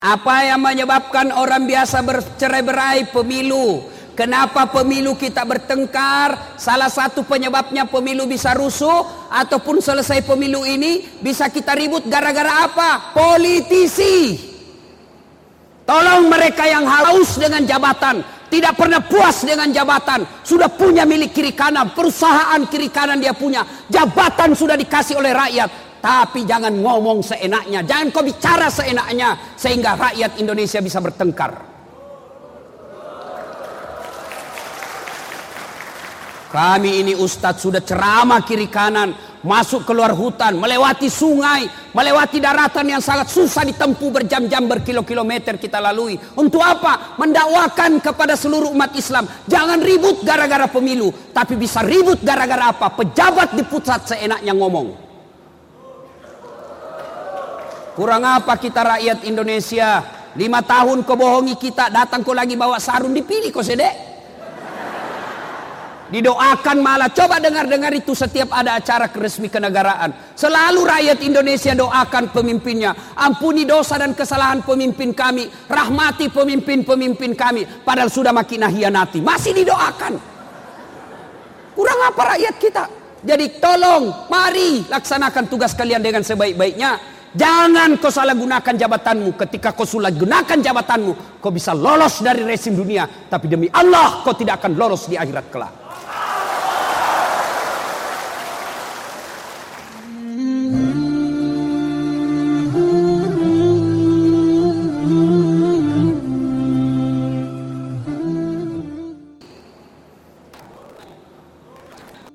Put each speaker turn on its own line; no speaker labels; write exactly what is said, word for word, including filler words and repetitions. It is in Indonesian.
Apa yang menyebabkan orang biasa bercerai-berai? Pemilu. Kenapa pemilu kita bertengkar? Salah satu penyebabnya pemilu bisa rusuh, ataupun selesai pemilu ini bisa kita ribut gara-gara apa? Politisi. Tolong mereka yang haus dengan jabatan, tidak pernah puas dengan jabatan, sudah punya milik kiri kanan, perusahaan kiri kanan dia punya, jabatan sudah dikasih oleh rakyat, tapi jangan ngomong seenaknya, jangan kau bicara seenaknya, sehingga rakyat Indonesia bisa bertengkar. Kami ini ustadz sudah ceramah kiri kanan, masuk keluar hutan, melewati sungai, melewati daratan yang sangat susah ditempuh berjam-jam, berkilo-kilometer kita lalui. Untuk apa? Mendakwakan kepada seluruh umat Islam. Jangan ribut gara-gara pemilu, tapi bisa ribut gara-gara apa? Pejabat di pusat seenaknya ngomong. Kurang apa kita rakyat Indonesia? Lima tahun kau bohongi kita, datang kau lagi bawa sarung, dipilih kau sedek. Didoakan malah. Coba dengar-dengar itu setiap ada acara resmi kenegaraan. Selalu rakyat Indonesia doakan pemimpinnya. Ampuni dosa dan kesalahan pemimpin kami. Rahmati pemimpin-pemimpin kami. Padahal sudah makin hianati. Masih didoakan. Kurang apa rakyat kita? Jadi tolong, mari laksanakan tugas kalian dengan sebaik-baiknya. Jangan kau salah gunakan jabatanmu. Ketika kau salah gunakan jabatanmu, kau bisa lolos dari rezim dunia. Tapi demi Allah, kau tidak akan lolos di akhirat kelak.